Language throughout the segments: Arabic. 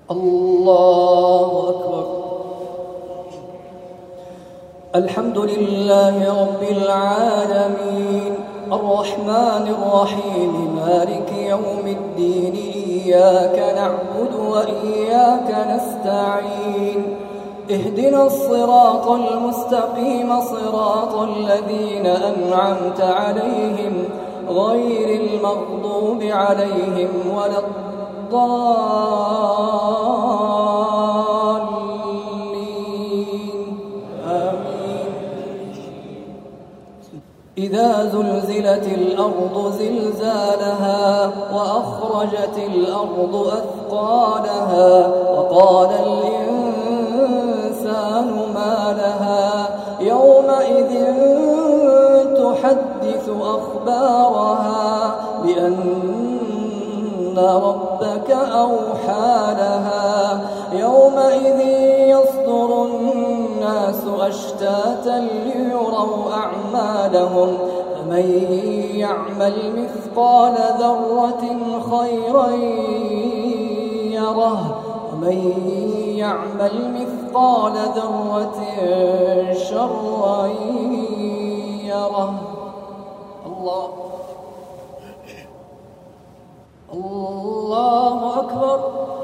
الله أكبر. الحمد لله رب العالمين الرحمن الرحيم مالك يوم الدين إياك نعبد وإياك نستعين اهدنا الصراط المستقيم صراط الذين أنعمت عليهم غير المغضوب عليهم ولا الضالين آمين. إذا زلزلت الأرض زلزالها وأخرجت الأرض أثقالها وقال الإنسان ما لها يومئذ تحدث أخبارها بأن ربك أوحى لها يومئذ يصدر الناس أشتاتا ليروا أعمالهم فمن يعمل مثقال ذرة خيرا يره ومن يعمل مثقال ذرة شرا يره. الله أكبر.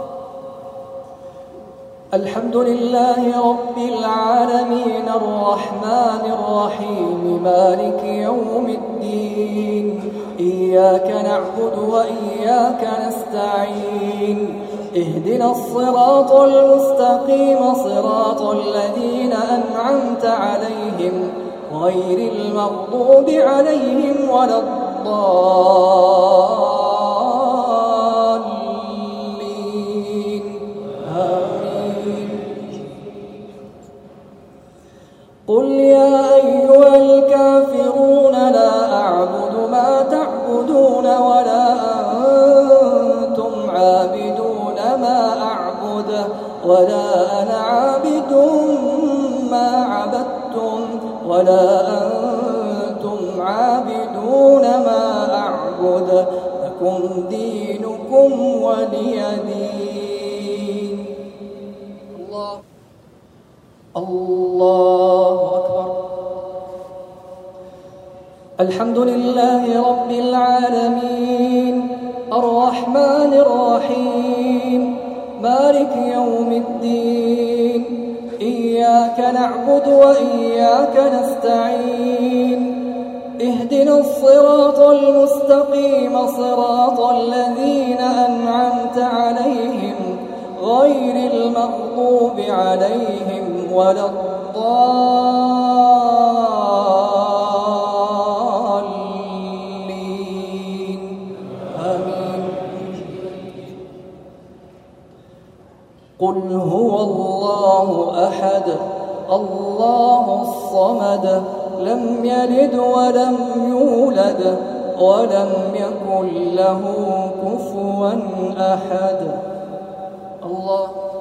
الحمد لله رب العالمين الرحمن الرحيم مالك يوم الدين إياك نعبد وإياك نستعين اهدنا الصراط المستقيم صراط الذين أنعمت عليهم غير المغضوب عليهم ولا الضالين آمين. قل يا أيها الكافرون لا أعبد ما تعبدون ولا أنتم عابدون ما أعبد ولا أنا عابد ما عبدتم ولا أنتم عابدون ما أعبد لكم دينكم ولي دين. الله أكبر. الحمد لله رب العالمين الرحمن الرحيم مالك يوم الدين إياك نعبد وإياك نستعين اهدنا الصراط المستقيم صراط الذين أنعمت عليهم غير المغضوب عليهم ولا الضالين آمين. قل هو الله أحد الله الصمد لم يلد ولم يولد ولم يكن له كفوا أحد. الله